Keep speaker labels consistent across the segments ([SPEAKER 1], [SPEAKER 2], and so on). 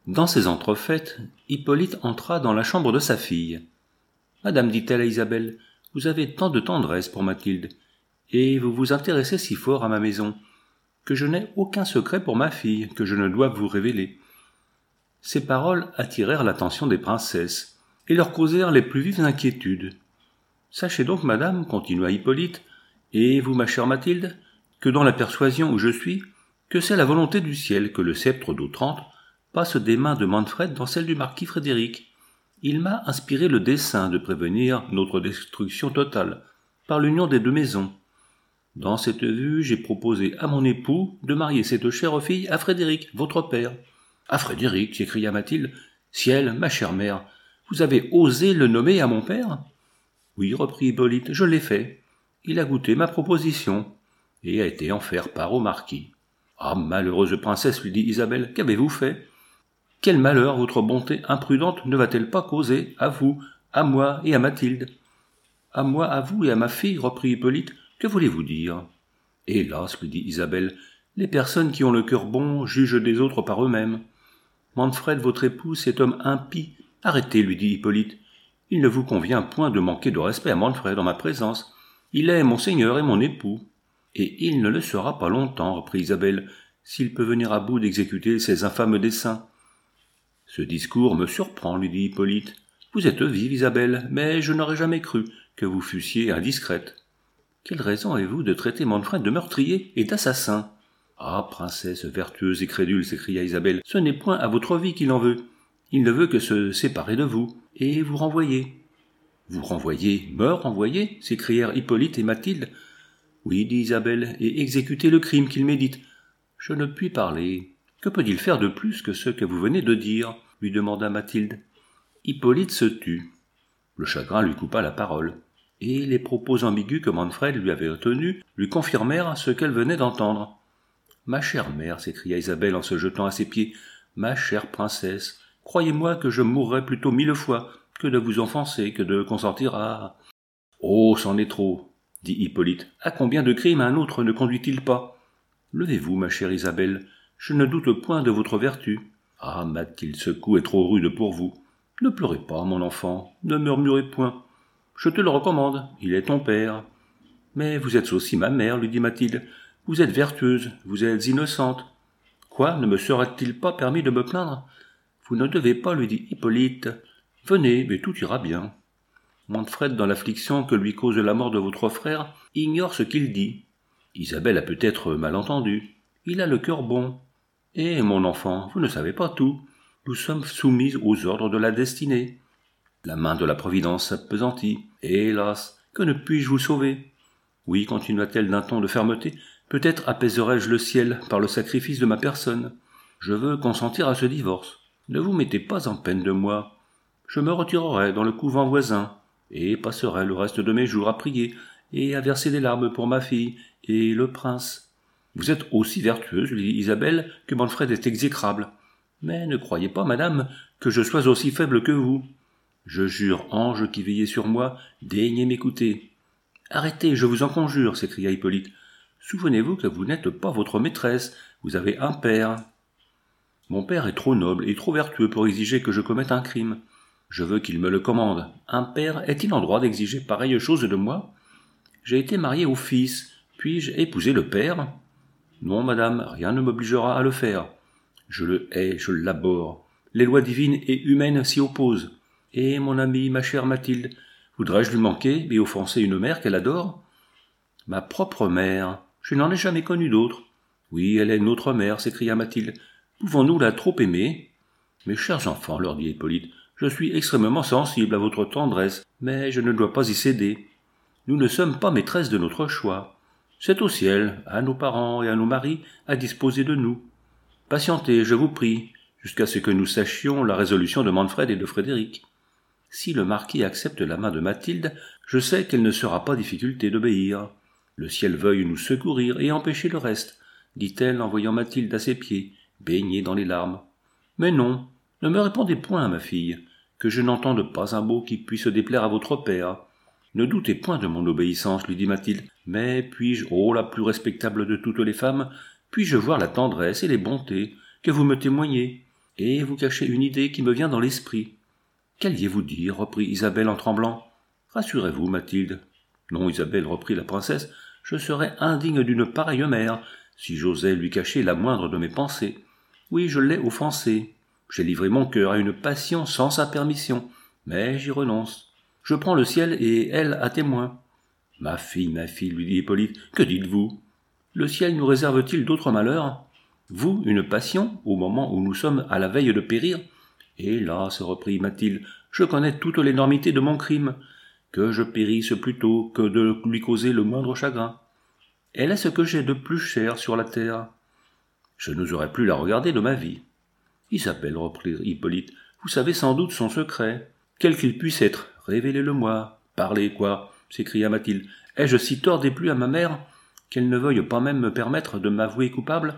[SPEAKER 1] Dans ces entrefaites, Hippolyte entra dans la chambre de sa fille. « Madame, dit-elle à Isabelle, vous avez tant de tendresse pour Mathilde, et vous vous intéressez si fort à ma maison, que je n'ai aucun secret pour ma fille que je ne doive vous révéler. » Ces paroles attirèrent l'attention des princesses, et leur causèrent les plus vives inquiétudes. « Sachez donc, madame, continua Hippolyte, et vous, ma chère Mathilde, que dans la persuasion où je suis, que c'est la volonté du ciel que le sceptre d'Otrante passe des mains de Manfred dans celles du marquis Frédéric. Il m'a inspiré le dessein de prévenir notre destruction totale, par l'union des deux maisons. Dans cette vue, j'ai proposé à mon époux de marier cette chère fille à Frédéric, votre père. »« À Frédéric » s'écria Mathilde. « Ciel, ma chère mère, vous avez osé le nommer à mon père ?»« Oui, reprit Hippolyte, je l'ai fait. Il a goûté ma proposition, et a été en faire part au marquis. »« Ah, malheureuse princesse, lui dit Isabelle, qu'avez-vous fait ? Quel malheur votre bonté imprudente ne va-t-elle pas causer à vous, à moi et à Mathilde ? » ?»« À moi, à vous et à ma fille, reprit Hippolyte, que voulez-vous dire ? » ?»« Hélas, lui dit Isabelle, les personnes qui ont le cœur bon jugent des autres par eux-mêmes. Manfred, votre époux, cet homme impie. Arrêtez, lui dit Hippolyte. Il ne vous convient point de manquer de respect à Manfred en ma présence. Il est mon seigneur et mon époux. Et il ne le sera pas longtemps, reprit Isabelle, s'il peut venir à bout d'exécuter ses infâmes desseins. Ce discours me surprend, lui dit Hippolyte. Vous êtes vive, Isabelle, mais je n'aurais jamais cru que vous fussiez indiscrète. Quelle raison avez-vous de traiter Manfred de meurtrier et d'assassin ? Ah, princesse vertueuse et crédule, s'écria Isabelle, ce n'est point à votre vie qu'il en veut. Il ne veut que se séparer de vous, et vous renvoyer. Vous renvoyer, me renvoyer ? S'écrièrent Hippolyte et Mathilde. Oui, dit Isabelle, et exécuter le crime qu'il médite. Je ne puis parler. Que peut-il faire de plus que ce que vous venez de dire ? Lui demanda Mathilde. Hippolyte se tut. Le chagrin lui coupa la parole, et les propos ambigus que Manfred lui avait tenus lui confirmèrent ce qu'elle venait d'entendre. « Ma chère mère, s'écria Isabelle en se jetant à ses pieds, ma chère princesse, croyez-moi que je mourrais plutôt 1000 fois que de vous offenser, que de consentir à... »« Oh, c'en est trop, dit Hippolyte. À combien de crimes un autre ne conduit-il pas ? Levez-vous, ma chère Isabelle, je ne doute point de votre vertu. Ah, Mathilde, ce coup est trop rude pour vous. Ne pleurez pas, mon enfant, ne murmurez point. Je te le recommande, il est ton père. Mais vous êtes aussi ma mère, lui dit Mathilde. Vous êtes vertueuse, vous êtes innocente. Quoi, ne me serait-il pas permis de me plaindre ? Vous ne devez pas, lui dit Hippolyte. Venez, mais tout ira bien. Manfred, dans l'affliction que lui cause la mort de votre frère, ignore ce qu'il dit. Isabelle a peut-être mal entendu. Il a le cœur bon. Et, mon enfant, vous ne savez pas tout. Nous sommes soumis aux ordres de la destinée. La main de la Providence s'appesantit. Hélas, que ne puis-je vous sauver ? Oui, continua-t-elle d'un ton de fermeté, peut-être apaiserai-je le ciel par le sacrifice de ma personne. Je veux consentir à ce divorce. Ne vous mettez pas en peine de moi. Je me retirerai dans le couvent voisin, et passerai le reste de mes jours à prier et à verser des larmes pour ma fille et le prince. Vous êtes aussi vertueuse, lui dit Isabelle, que Manfred est exécrable. Mais ne croyez pas, madame, que je sois aussi faible que vous. Je jure, ange qui veillez sur moi, daignez m'écouter. Arrêtez, je vous en conjure, s'écria Hippolyte. Souvenez-vous que vous n'êtes pas votre maîtresse, vous avez un père. Mon père est trop noble et trop vertueux pour exiger que je commette un crime. Je veux qu'il me le commande. Un père est-il en droit d'exiger pareille chose de moi ? J'ai été marié au fils, puis-je épouser le père ? Non, madame, rien ne m'obligera à le faire. Je le hais, je l'abhorre. Les lois divines et humaines s'y opposent. Et mon amie, ma chère Mathilde, voudrais-je lui manquer et offenser une mère qu'elle adore ? Ma propre mère, je n'en ai jamais connu d'autre. Oui, elle est notre mère, s'écria Mathilde. Pouvons-nous la trop aimer ? Mes chers enfants, leur dit Hippolyte, je suis extrêmement sensible à votre tendresse, mais je ne dois pas y céder. Nous ne sommes pas maîtresses de notre choix. C'est au ciel, à nos parents et à nos maris, à disposer de nous. Patientez, je vous prie, jusqu'à ce que nous sachions la résolution de Manfred et de Frédéric. Si le marquis accepte la main de Mathilde, je sais qu'elle ne sera pas difficulté d'obéir. Le ciel veuille nous secourir et empêcher le reste, dit-elle en voyant Mathilde à ses pieds, baignée dans les larmes. Mais non, ne me répondez point, ma fille, que je n'entende pas un mot qui puisse déplaire à votre père. Ne doutez point de mon obéissance, lui dit Mathilde, mais puis-je, ô la plus respectable de toutes les femmes, puis-je voir la tendresse et les bontés que vous me témoignez ? et vous cachez une idée qui me vient dans l'esprit. Qu'alliez-vous dire, reprit Isabelle en tremblant. Rassurez-vous, Mathilde. Non, Isabelle, reprit la princesse, je serais indigne d'une pareille mère, si j'osais lui cacher la moindre de mes pensées. Oui, je l'ai offensée. J'ai livré mon cœur à une passion sans sa permission, mais j'y renonce. Je prends le ciel et elle à témoin. Ma fille, lui dit Hippolyte, que dites-vous? Le ciel nous réserve-t-il d'autres malheurs? Vous, une passion, au moment où nous sommes à la veille de périr? Hélas, reprit Mathilde, je connais toute l'énormité de mon crime, que je périsse plutôt que de lui causer le moindre chagrin. Elle est ce que j'ai de plus cher sur la terre. Je n'oserais plus la regarder de ma vie. Isabelle, reprit Hippolyte, vous savez sans doute son secret. Quel qu'il puisse être, révélez-le-moi. Parlez, quoi, s'écria Mathilde. Ai-je si tort déplu à ma mère qu'elle ne veuille pas même me permettre de m'avouer coupable?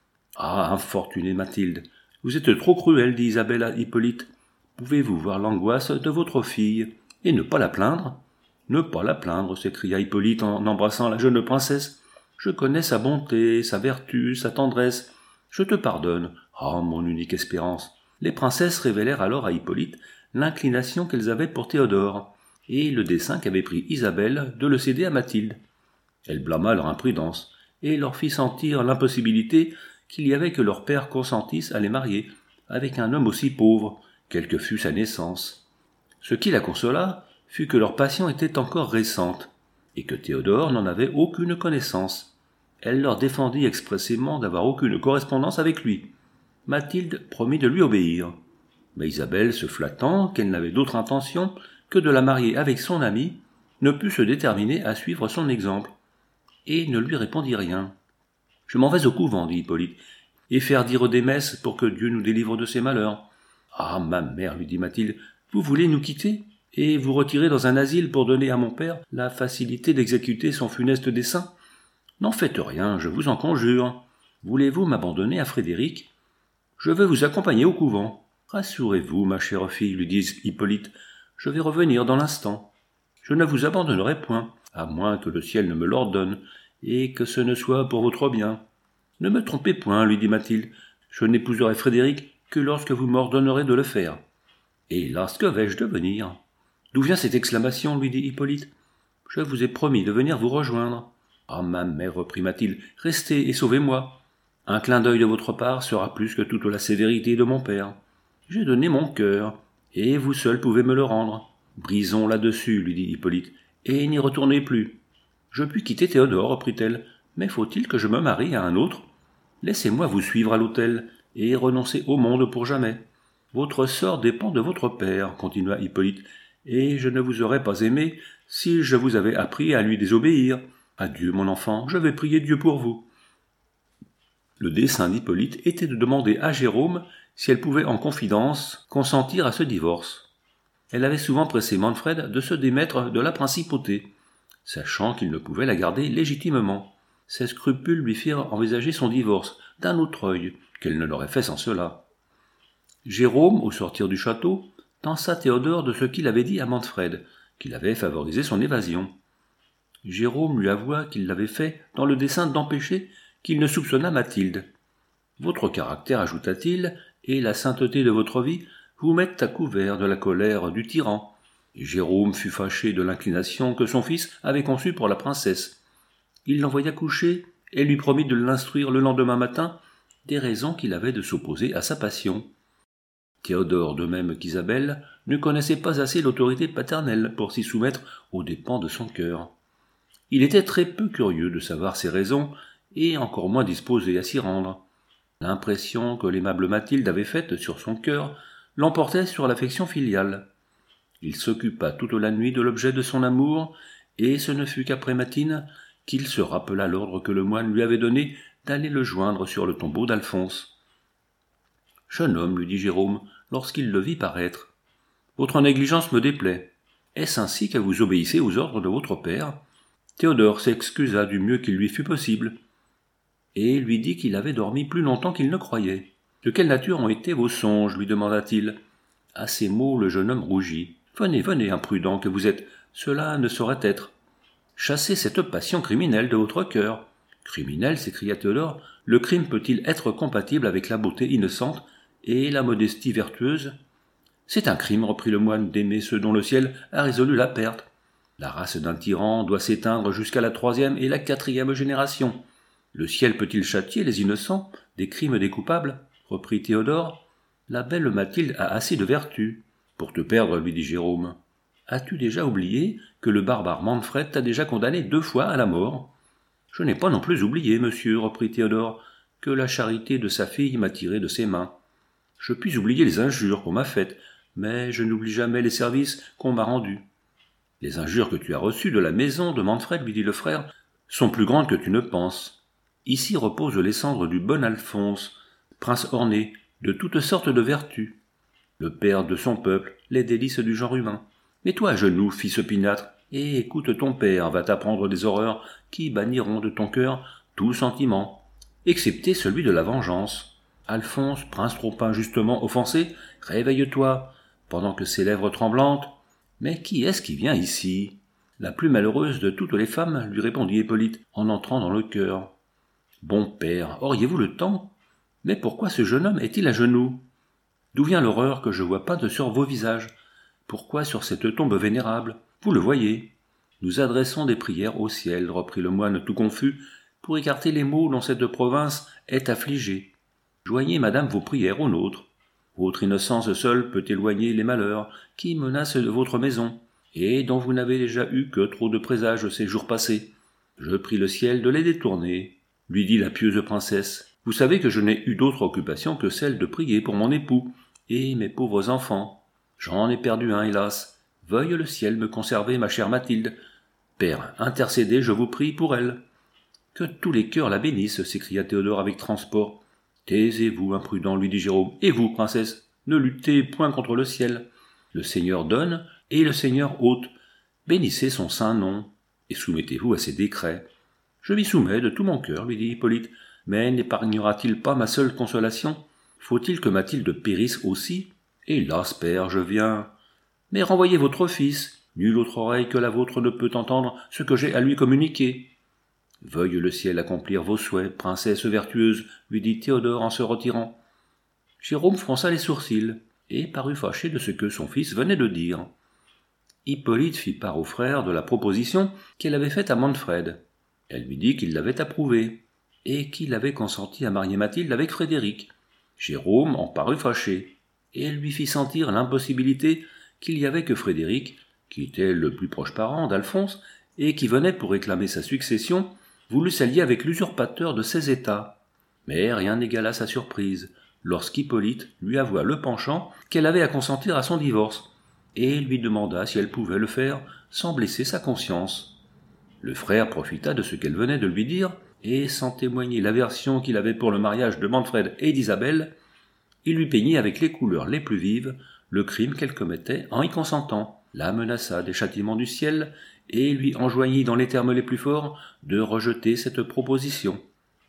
[SPEAKER 1] Ah, infortunée Mathilde, vous êtes trop cruelle, dit Isabelle à Hippolyte. Pouvez-vous voir l'angoisse de votre fille et ne pas la plaindre? Ne pas la plaindre, s'écria Hippolyte en embrassant la jeune princesse. Je connais sa bonté, sa vertu, sa tendresse. Je te pardonne. Ah, mon unique espérance. Les princesses révélèrent alors à Hippolyte l'inclination qu'elles avaient pour Théodore, et le dessein qu'avait pris Isabelle de le céder à Mathilde. Elle blâma leur imprudence, et leur fit sentir l'impossibilité qu'il y avait que leur père consentisse à les marier avec un homme aussi pauvre, quelle que fût sa naissance. Ce qui la consola fut que leur passion était encore récente, et que Théodore n'en avait aucune connaissance. Elle leur défendit expressément d'avoir aucune correspondance avec lui. Mathilde promit de lui obéir. Mais Isabelle, se flattant qu'elle n'avait d'autre intention que de la marier avec son ami, ne put se déterminer à suivre son exemple, et ne lui répondit rien. « Je m'en vais au couvent, dit Hippolyte, et faire dire des messes pour que Dieu nous délivre de ses malheurs. »« Ah, ma mère, lui dit Mathilde, vous voulez nous quitter et vous retirer dans un asile pour donner à mon père la facilité d'exécuter son funeste dessein? N'en faites rien, je vous en conjure. Voulez-vous m'abandonner à Frédéric? Je veux vous accompagner au couvent. Rassurez-vous, ma chère fille, lui dit Hippolyte, je vais revenir dans l'instant. Je ne vous abandonnerai point, à moins que le ciel ne me l'ordonne, et que ce ne soit pour votre bien. Ne me trompez point, lui dit Mathilde, je n'épouserai Frédéric que lorsque vous m'ordonnerez de le faire. Hélas, que vais-je devenir? D'où vient cette exclamation, lui dit Hippolyte. Je vous ai promis de venir vous rejoindre. Ah, ma mère, reprit Mathilde, restez et sauvez-moi. Un clin d'œil de votre part sera plus que toute la sévérité de mon père. J'ai donné mon cœur, et vous seul pouvez me le rendre. Brisons là-dessus, lui dit Hippolyte, et n'y retournez plus. Je puis quitter Théodore, reprit-elle, mais faut-il que je me marie à un autre? Laissez-moi vous suivre à l'autel, et renoncer au monde pour jamais. Votre sort dépend de votre père, continua Hippolyte, et je ne vous aurais pas aimé si je vous avais appris à lui désobéir. Adieu, mon enfant, je vais prier Dieu pour vous. Le dessein d'Hippolyte était de demander à Jérôme si elle pouvait en confidence consentir à ce divorce. Elle avait souvent pressé Manfred de se démettre de la principauté, sachant qu'il ne pouvait la garder légitimement. Ses scrupules lui firent envisager son divorce d'un autre œil qu'elle ne l'aurait fait sans cela. Jérôme, au sortir du château, tança Théodore de ce qu'il avait dit à Manfred, qu'il avait favorisé son évasion. Jérôme lui avoua qu'il l'avait fait dans le dessein d'empêcher qu'il ne soupçonnât Mathilde. « Votre caractère, ajouta-t-il, et la sainteté de votre vie vous mettent à couvert de la colère du tyran. » Jérôme fut fâché de l'inclination que son fils avait conçue pour la princesse. Il l'envoya coucher et lui promit de l'instruire le lendemain matin des raisons qu'il avait de s'opposer à sa passion. Théodore, de même qu'Isabelle, ne connaissait pas assez l'autorité paternelle pour s'y soumettre aux dépens de son cœur. Il était très peu curieux de savoir ses raisons, et encore moins disposé à s'y rendre. L'impression que l'aimable Mathilde avait faite sur son cœur l'emportait sur l'affection filiale. Il s'occupa toute la nuit de l'objet de son amour, et ce ne fut qu'après matine qu'il se rappela l'ordre que le moine lui avait donné d'aller le joindre sur le tombeau d'Alphonse. « Jeune homme, lui dit Jérôme, lorsqu'il le vit paraître, votre négligence me déplaît. Est-ce ainsi que vous obéissez aux ordres de votre père ?» Théodore s'excusa du mieux qu'il lui fut possible, et lui dit qu'il avait dormi plus longtemps qu'il ne croyait. « De quelle nature ont été vos songes ?» lui demanda-t-il. À ces mots, le jeune homme rougit. « Venez, venez, imprudent que vous êtes, cela ne saurait être. Chassez cette passion criminelle de votre cœur. »« Criminelle » s'écria Théodore, « le crime peut-il être compatible avec la beauté innocente et la modestie vertueuse. C'est un crime, reprit le moine, d'aimer ceux dont le ciel a résolu la perte. La race d'un tyran doit s'éteindre jusqu'à la 3e et la 4e génération. Le ciel peut-il châtier les innocents des crimes des coupables, reprit Théodore. La belle Mathilde a assez de vertu pour te perdre, lui dit Jérôme. As-tu déjà oublié que le barbare Manfred t'a déjà condamné 2 fois à la mort? Je n'ai pas non plus oublié, monsieur, reprit Théodore, que la charité de sa fille m'a tiré de ses mains. Je puis oublier les injures qu'on m'a faites, mais je n'oublie jamais les services qu'on m'a rendus. Les injures que tu as reçues de la maison de Manfred, lui dit le frère, sont plus grandes que tu ne penses. Ici reposent les cendres du bon Alphonse, prince orné de toutes sortes de vertus, le père de son peuple, les délices du genre humain. Mets-toi à genoux, fils opiniâtre, et écoute ton père va t'apprendre des horreurs qui banniront de ton cœur tout sentiment, excepté celui de la vengeance. Alphonse, prince trop injustement offensé, réveille-toi, pendant que ses lèvres tremblantes. Mais qui est-ce qui vient ici? La plus malheureuse de toutes les femmes, lui répondit Hippolyte, en entrant dans le chœur. Bon père, auriez-vous le temps? Mais pourquoi ce jeune homme est-il à genoux? D'où vient l'horreur que je vois peinte sur vos visages? Pourquoi sur cette tombe vénérable? Vous le voyez. Nous adressons des prières au ciel, reprit le moine tout confus, pour écarter les maux dont cette province est affligée. Joignez, madame, vos prières aux nôtres. Votre innocence seule peut éloigner les malheurs qui menacent votre maison, et dont vous n'avez déjà eu que trop de présages ces jours passés. Je prie le ciel de les détourner, lui dit la pieuse princesse. Vous savez que je n'ai eu d'autre occupation que celle de prier pour mon époux et mes pauvres enfants. J'en ai perdu un, hélas. Veuille le ciel me conserver, ma chère Mathilde. Père, intercédez, je vous prie, pour elle. Que tous les cœurs la bénissent, s'écria Théodore avec transport. Taisez-vous, imprudent, lui dit Jérôme. Et vous, princesse, ne luttez point contre le ciel. Le Seigneur donne, et le Seigneur ôte. Bénissez son saint nom, et soumettez-vous à ses décrets. Je m'y soumets de tout mon cœur, lui dit Hippolyte, mais n'épargnera-t-il pas ma seule consolation? Faut-il que Mathilde périsse aussi? Hélas, père, je viens. Mais renvoyez votre fils. Nulle autre oreille que la vôtre ne peut entendre ce que j'ai à lui communiquer. Veuille le ciel accomplir vos souhaits, princesse vertueuse, lui dit Théodore en se retirant. Jérôme fronça les sourcils, et parut fâché de ce que son fils venait de dire. Hippolyte fit part au frère de la proposition qu'elle avait faite à Manfred. Elle lui dit qu'il l'avait approuvée, et qu'il avait consenti à marier Mathilde avec Frédéric. Jérôme en parut fâché, et elle lui fit sentir l'impossibilité qu'il y avait que Frédéric, qui était le plus proche parent d'Alphonse, et qui venait pour réclamer sa succession, voulut s'allier avec l'usurpateur de ses États. Mais rien n'égala sa surprise, lorsqu'Hippolyte lui avoua le penchant qu'elle avait à consentir à son divorce, et lui demanda si elle pouvait le faire sans blesser sa conscience. Le frère profita de ce qu'elle venait de lui dire, et sans témoigner l'aversion qu'il avait pour le mariage de Manfred et d'Isabelle, il lui peignit avec les couleurs les plus vives le crime qu'elle commettait en y consentant, la menaça des châtiments du ciel, et lui enjoignit dans les termes les plus forts de rejeter cette proposition.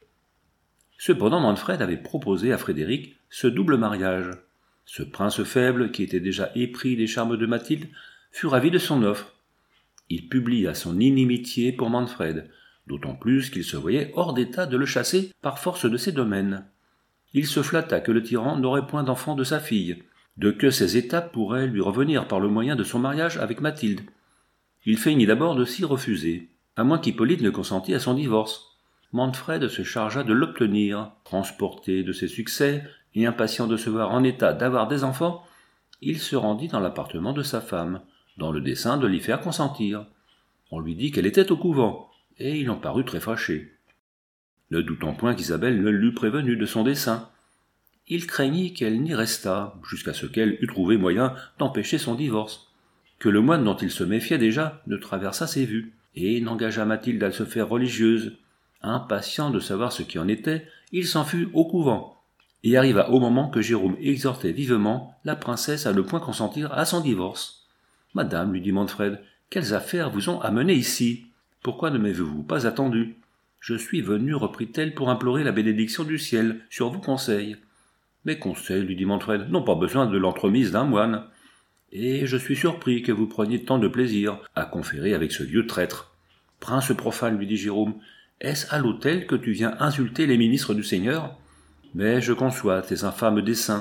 [SPEAKER 1] Cependant Manfred avait proposé à Frédéric ce double mariage. Ce prince faible, qui était déjà épris des charmes de Mathilde, fut ravi de son offre. Il publia son inimitié pour Manfred, d'autant plus qu'il se voyait hors d'état de le chasser par force de ses domaines. Il se flatta que le tyran n'aurait point d'enfant de sa fille, de que ses états pourraient lui revenir par le moyen de son mariage avec Mathilde. Il feignit d'abord de s'y refuser, à moins qu'Hippolyte ne consentît à son divorce. Manfred se chargea de l'obtenir. Transporté de ses succès et impatient de se voir en état d'avoir des enfants, il se rendit dans l'appartement de sa femme, dans le dessein de l'y faire consentir. On lui dit qu'elle était au couvent, et il en parut très fâché, ne doutant point qu'Isabelle ne l'eût prévenu de son dessein. Il craignit qu'elle n'y restât, jusqu'à ce qu'elle eût trouvé moyen d'empêcher son divorce, que le moine dont il se méfiait déjà ne traversât ses vues, et n'engageât Mathilde à se faire religieuse. Impatient de savoir ce qui en était, il s'en fut au couvent, et arriva au moment que Jérôme exhortait vivement la princesse à ne point consentir à son divorce. « Madame, lui dit Manfred, quelles affaires vous ont amené ici? Pourquoi ne m'avez-vous pas attendu? Je suis venu, reprit-elle, pour implorer la bénédiction du ciel sur vos conseils. Mes conseils, lui dit Manfred, n'ont pas besoin de l'entremise d'un moine. Et je suis surpris que vous preniez tant de plaisir à conférer avec ce vieux traître. Prince profane, lui dit Jérôme, est-ce à l'autel que tu viens insulter les ministres du Seigneur? Mais je conçois tes infâmes desseins.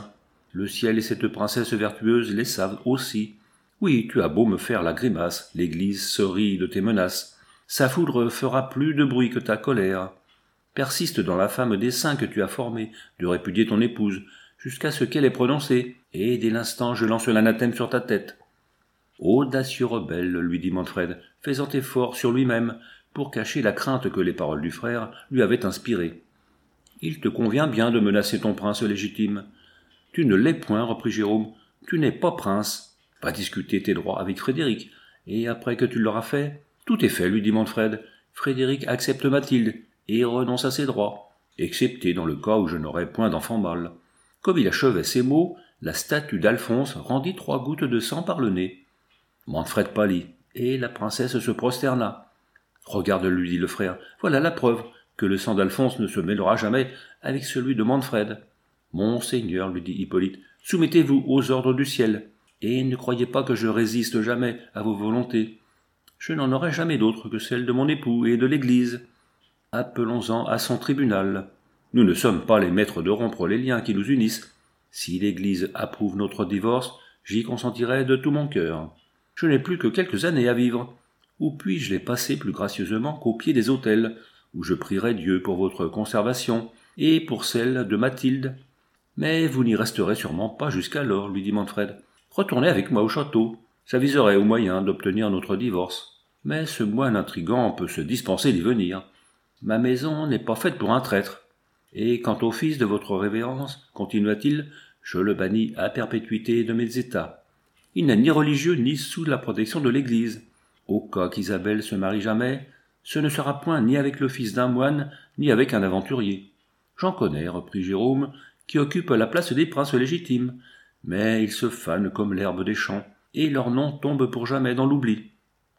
[SPEAKER 1] Le ciel et cette princesse vertueuse les savent aussi. Oui, tu as beau me faire la grimace, l'Église se rit de tes menaces. Sa foudre fera plus de bruit que ta colère. Persiste dans l'infâme dessein que tu as formé de répudier ton épouse, jusqu'à ce qu'elle ait prononcé, et dès l'instant je lance l'anathème sur ta tête. Audacieux rebelle, lui dit Manfred, faisant effort sur lui-même pour cacher la crainte que les paroles du frère lui avaient inspirée. Il te convient bien de menacer ton prince légitime. Tu ne l'es point, reprit Jérôme, tu n'es pas prince. Va discuter tes droits avec Frédéric, et après que tu l'auras fait, tout est fait, lui dit Manfred. Frédéric accepte Mathilde, et renonce à ses droits, excepté dans le cas où je n'aurai point d'enfant mâle. Comme il achevait ces mots, la statue d'Alphonse rendit 3 gouttes de sang par le nez. Manfred pâlit, et la princesse se prosterna. « Regarde, lui dit le frère, voilà la preuve que le sang d'Alphonse ne se mêlera jamais avec celui de Manfred. Monseigneur, lui dit Hippolyte, soumettez-vous aux ordres du ciel, et ne croyez pas que je résiste jamais à vos volontés. Je n'en aurai jamais d'autres que celles de mon époux et de l'Église. Appelons-en à son tribunal. Nous ne sommes pas les maîtres de rompre les liens qui nous unissent. Si l'Église approuve notre divorce, j'y consentirai de tout mon cœur. Je n'ai plus que quelques années à vivre. Où puis-je les passer plus gracieusement qu'au pied des autels, où je prierai Dieu pour votre conservation et pour celle de Mathilde. Mais vous n'y resterez sûrement pas jusqu'alors, lui dit Manfred. Retournez avec moi au château. J'aviserai au moyen d'obtenir notre divorce. Mais ce moine intrigant peut se dispenser d'y venir. Ma maison n'est pas faite pour un traître. Et quant au fils de votre révérence, continua-t-il, je le bannis à perpétuité de mes états. Il n'est ni religieux ni sous la protection de l'Église. Au cas qu'Isabelle se marie jamais, ce ne sera point ni avec le fils d'un moine, ni avec un aventurier. J'en connais, reprit Jérôme, qui occupent la place des princes légitimes, mais ils se fanent comme l'herbe des champs, et leur nom tombe pour jamais dans l'oubli.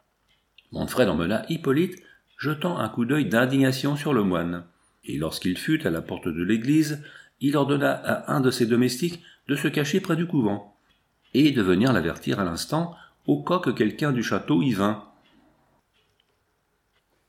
[SPEAKER 1] Manfred emmena Hippolyte, jetant un coup d'œil d'indignation sur le moine, et lorsqu'il fut à la porte de l'église, il ordonna à un de ses domestiques de se cacher près du couvent, et de venir l'avertir à l'instant, au cas que quelqu'un du château y vînt.